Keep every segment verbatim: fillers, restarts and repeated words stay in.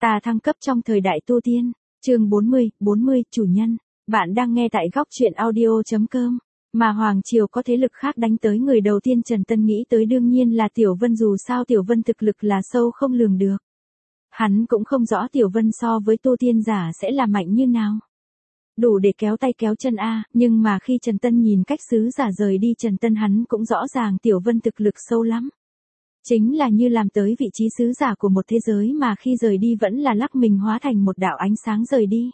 Ta thăng cấp trong thời đại tu tiên, chương bốn mươi, bốn mươi, chủ nhân, bạn đang nghe tại góc truyện audio.com, mà Hoàng Triều có thế lực khác đánh tới người đầu tiên Trần Tân nghĩ tới đương nhiên là Tiểu Vân, dù sao Tiểu Vân thực lực là sâu không lường được. Hắn cũng không rõ Tiểu Vân so với tu tiên giả sẽ là mạnh như nào. Đủ để kéo tay kéo chân a, nhưng mà khi Trần Tân nhìn cách sứ giả rời đi Trần Tân hắn cũng rõ ràng Tiểu Vân thực lực sâu lắm. Chính là như làm tới vị trí sứ giả của một thế giới mà khi rời đi vẫn là lắc mình hóa thành một đạo ánh sáng rời đi.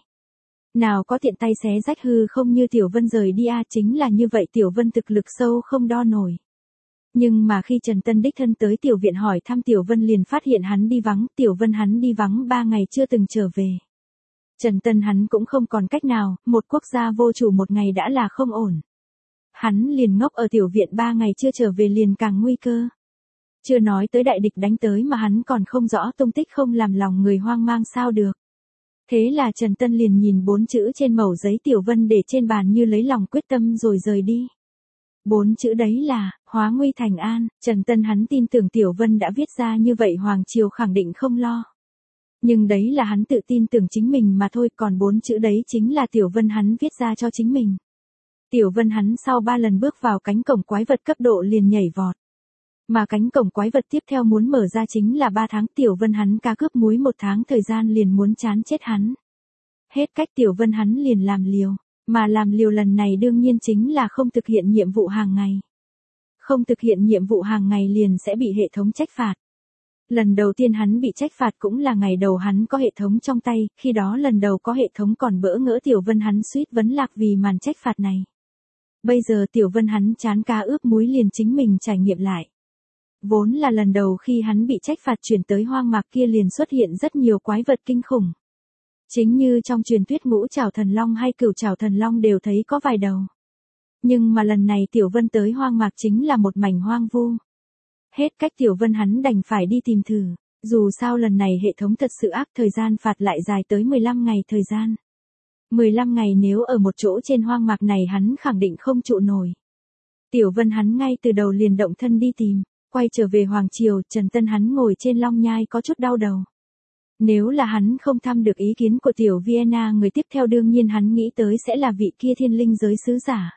Nào có tiện tay xé rách hư không như Tiểu Vân rời đi a, chính là như vậy Tiểu Vân thực lực sâu không đo nổi. Nhưng mà khi Trần Tân đích thân tới tiểu viện hỏi thăm Tiểu Vân liền phát hiện hắn đi vắng, Tiểu Vân hắn đi vắng ba ngày chưa từng trở về. Trần Tân hắn cũng không còn cách nào, một quốc gia vô chủ một ngày đã là không ổn. Hắn liền ngốc ở tiểu viện ba ngày chưa trở về liền càng nguy cơ. Chưa nói tới đại địch đánh tới mà hắn còn không rõ tung tích, không làm lòng người hoang mang sao được. Thế là Trần Tân liền nhìn bốn chữ trên mẩu giấy Tiểu Vân để trên bàn như lấy lòng quyết tâm rồi rời đi. Bốn chữ đấy là, hóa nguy thành an, Trần Tân hắn tin tưởng Tiểu Vân đã viết ra như vậy Hoàng Triều khẳng định không lo. Nhưng đấy là hắn tự tin tưởng chính mình mà thôi, còn bốn chữ đấy chính là Tiểu Vân hắn viết ra cho chính mình. Tiểu Vân hắn sau ba lần bước vào cánh cổng quái vật cấp độ liền nhảy vọt. Mà cánh cổng quái vật tiếp theo muốn mở ra chính là ba tháng, Tiểu Vân hắn cá cướp muối một tháng thời gian liền muốn chán chết hắn. Hết cách Tiểu Vân hắn liền làm liều, mà làm liều lần này đương nhiên chính là không thực hiện nhiệm vụ hàng ngày. Không thực hiện nhiệm vụ hàng ngày liền sẽ bị hệ thống trách phạt. Lần đầu tiên hắn bị trách phạt cũng là ngày đầu hắn có hệ thống trong tay, khi đó lần đầu có hệ thống còn bỡ ngỡ Tiểu Vân hắn suýt vấn lạc vì màn trách phạt này. Bây giờ Tiểu Vân hắn chán cá ướp muối liền chính mình trải nghiệm lại. Vốn là lần đầu khi hắn bị trách phạt chuyển tới hoang mạc kia liền xuất hiện rất nhiều quái vật kinh khủng. Chính như trong truyền thuyết ngũ trảo thần long hay cửu trảo thần long đều thấy có vài đầu. Nhưng mà lần này Tiểu Vân tới hoang mạc chính là một mảnh hoang vu. Hết cách Tiểu Vân hắn đành phải đi tìm thử, dù sao lần này hệ thống thật sự ác, thời gian phạt lại dài tới mười lăm ngày thời gian. mười lăm ngày nếu ở một chỗ trên hoang mạc này hắn khẳng định không trụ nổi. Tiểu Vân hắn ngay từ đầu liền động thân đi tìm, quay trở về Hoàng Triều, Trần Tân hắn ngồi trên long nhai có chút đau đầu. Nếu là hắn không thăm được ý kiến của Tiểu Vienna, người tiếp theo đương nhiên hắn nghĩ tới sẽ là vị kia thiên linh giới sứ giả.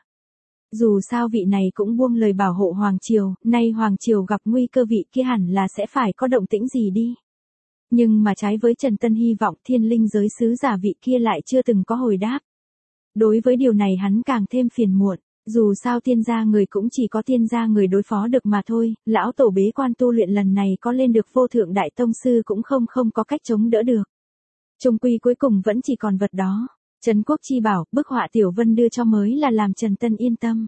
Dù sao vị này cũng buông lời bảo hộ Hoàng Triều, nay Hoàng Triều gặp nguy cơ vị kia hẳn là sẽ phải có động tĩnh gì đi. Nhưng mà trái với Trần Tân hy vọng, thiên linh giới sứ giả vị kia lại chưa từng có hồi đáp. Đối với điều này hắn càng thêm phiền muộn, dù sao tiên gia người cũng chỉ có tiên gia người đối phó được mà thôi, lão tổ bế quan tu luyện lần này có lên được vô thượng đại tông sư cũng không không có cách chống đỡ được. Chung quy cuối cùng vẫn chỉ còn vật đó. Trấn Quốc chi bảo, bức họa Tiểu Vân đưa cho mới là làm Trần Tân yên tâm.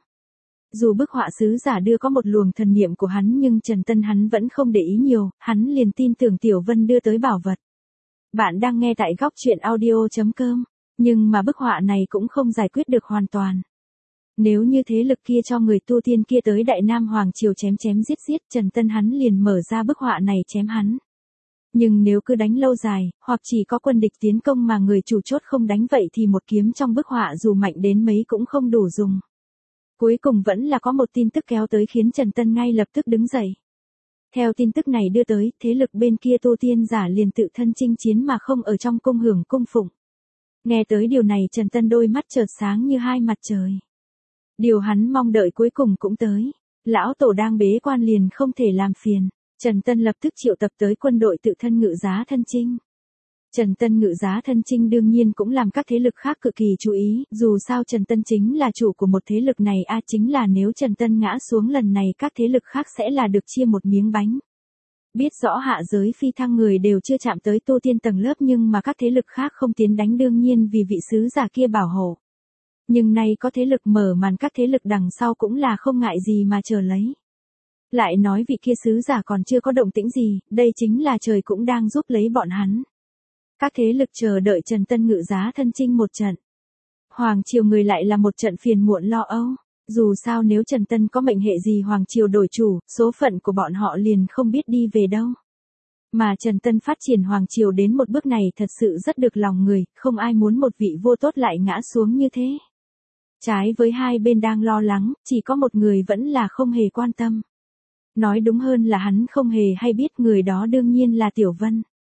Dù bức họa sứ giả đưa có một luồng thần niệm của hắn nhưng Trần Tân hắn vẫn không để ý nhiều, hắn liền tin tưởng Tiểu Vân đưa tới bảo vật. Bạn đang nghe tại góc truyện audio.com, nhưng mà bức họa này cũng không giải quyết được hoàn toàn. Nếu như thế lực kia cho người tu tiên kia tới Đại Nam Hoàng Triều chém chém giết giết, Trần Tân hắn liền mở ra bức họa này chém hắn. Nhưng nếu cứ đánh lâu dài, hoặc chỉ có quân địch tiến công mà người chủ chốt không đánh vậy thì một kiếm trong bức họa dù mạnh đến mấy cũng không đủ dùng. Cuối cùng vẫn là có một tin tức kéo tới khiến Trần Tân ngay lập tức đứng dậy. Theo tin tức này đưa tới, thế lực bên kia tu tiên giả liền tự thân chinh chiến mà không ở trong cung hưởng cung phụng. Nghe tới điều này Trần Tân đôi mắt chợt sáng như hai mặt trời. Điều hắn mong đợi cuối cùng cũng tới. Lão tổ đang bế quan liền không thể làm phiền. Trần Tân lập tức triệu tập tới quân đội tự thân ngự giá thân chinh. Trần Tân ngự giá thân chinh đương nhiên cũng làm các thế lực khác cực kỳ chú ý, dù sao Trần Tân chính là chủ của một thế lực này a, chính là nếu Trần Tân ngã xuống lần này các thế lực khác sẽ là được chia một miếng bánh. Biết rõ hạ giới phi thăng người đều chưa chạm tới tu tiên tầng lớp nhưng mà các thế lực khác không tiến đánh đương nhiên vì vị sứ giả kia bảo hộ. Nhưng nay có thế lực mở màn, các thế lực đằng sau cũng là không ngại gì mà chờ lấy. Lại nói vị kia sứ giả còn chưa có động tĩnh gì, đây chính là trời cũng đang giúp lấy bọn hắn. Các thế lực chờ đợi Trần Tân ngự giá thân chinh một trận. Hoàng Triều người lại là một trận phiền muộn lo âu. Dù sao nếu Trần Tân có mệnh hệ gì Hoàng Triều đổi chủ, số phận của bọn họ liền không biết đi về đâu. Mà Trần Tân phát triển Hoàng Triều đến một bước này thật sự rất được lòng người, không ai muốn một vị vua tốt lại ngã xuống như thế. Trái với hai bên đang lo lắng, chỉ có một người vẫn là không hề quan tâm. Nói đúng hơn là hắn không hề hay biết, người đó đương nhiên là Tiểu Vân.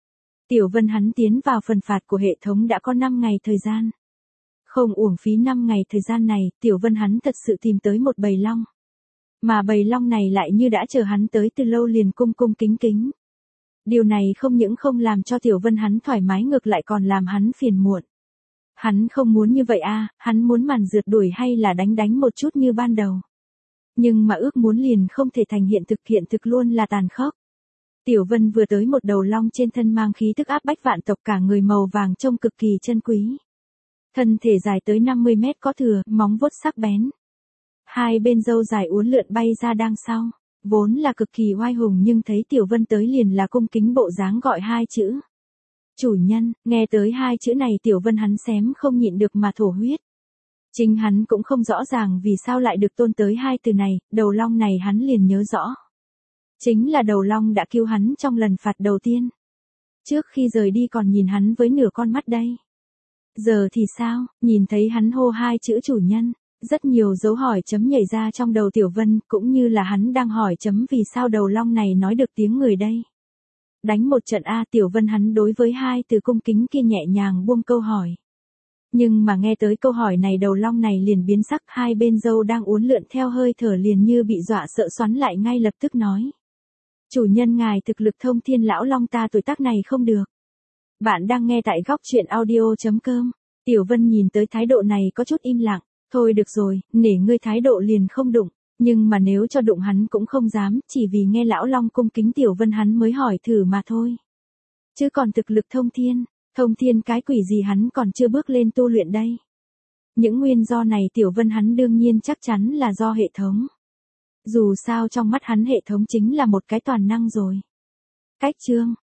Tiểu Vân hắn tiến vào phần phạt của hệ thống đã có năm ngày thời gian. Không uổng phí năm ngày thời gian này, Tiểu Vân hắn thật sự tìm tới một bầy long. Mà bầy long này lại như đã chờ hắn tới từ lâu liền cung cung kính kính. Điều này không những không làm cho Tiểu Vân hắn thoải mái ngược lại còn làm hắn phiền muộn. Hắn không muốn như vậy a, hắn muốn màn rượt đuổi hay là đánh đánh một chút như ban đầu. Nhưng mà ước muốn liền không thể thành hiện thực, hiện thực luôn là tàn khốc. Tiểu Vân vừa tới một đầu long trên thân mang khí tức áp bách vạn tộc, cả người màu vàng trông cực kỳ chân quý. Thân thể dài tới năm mươi mét có thừa, móng vuốt sắc bén. Hai bên râu dài uốn lượn bay ra đằng sau, vốn là cực kỳ oai hùng nhưng thấy Tiểu Vân tới liền là cung kính bộ dáng gọi hai chữ. Chủ nhân, nghe tới hai chữ này Tiểu Vân hắn xém không nhịn được mà thổ huyết. Chính hắn cũng không rõ ràng vì sao lại được tôn tới hai từ này, đầu long này hắn liền nhớ rõ. Chính là đầu long đã cứu hắn trong lần phạt đầu tiên. Trước khi rời đi còn nhìn hắn với nửa con mắt đây. Giờ thì sao, nhìn thấy hắn hô hai chữ chủ nhân, rất nhiều dấu hỏi chấm nhảy ra trong đầu Tiểu Vân, cũng như là hắn đang hỏi chấm vì sao đầu long này nói được tiếng người đây. Đánh một trận A, Tiểu Vân hắn đối với hai từ cung kính kia nhẹ nhàng buông câu hỏi. Nhưng mà nghe tới câu hỏi này đầu long này liền biến sắc, hai bên râu đang uốn lượn theo hơi thở liền như bị dọa sợ xoắn lại ngay lập tức nói. Chủ nhân ngài thực lực thông thiên, lão long ta tuổi tác này không được. Bạn đang nghe tại góc truyện audio chấm com. Tiểu Vân nhìn tới thái độ này có chút im lặng. Thôi được rồi, nể ngươi thái độ liền không đụng. Nhưng mà nếu cho đụng hắn cũng không dám, chỉ vì nghe lão long cung kính Tiểu Vân hắn mới hỏi thử mà thôi. Chứ còn thực lực thông thiên, thông thiên cái quỷ gì, hắn còn chưa bước lên tu luyện đây. Những nguyên do này Tiểu Vân hắn đương nhiên chắc chắn là do hệ thống. Dù sao trong mắt hắn hệ thống chính là một cái toàn năng rồi. Cách chương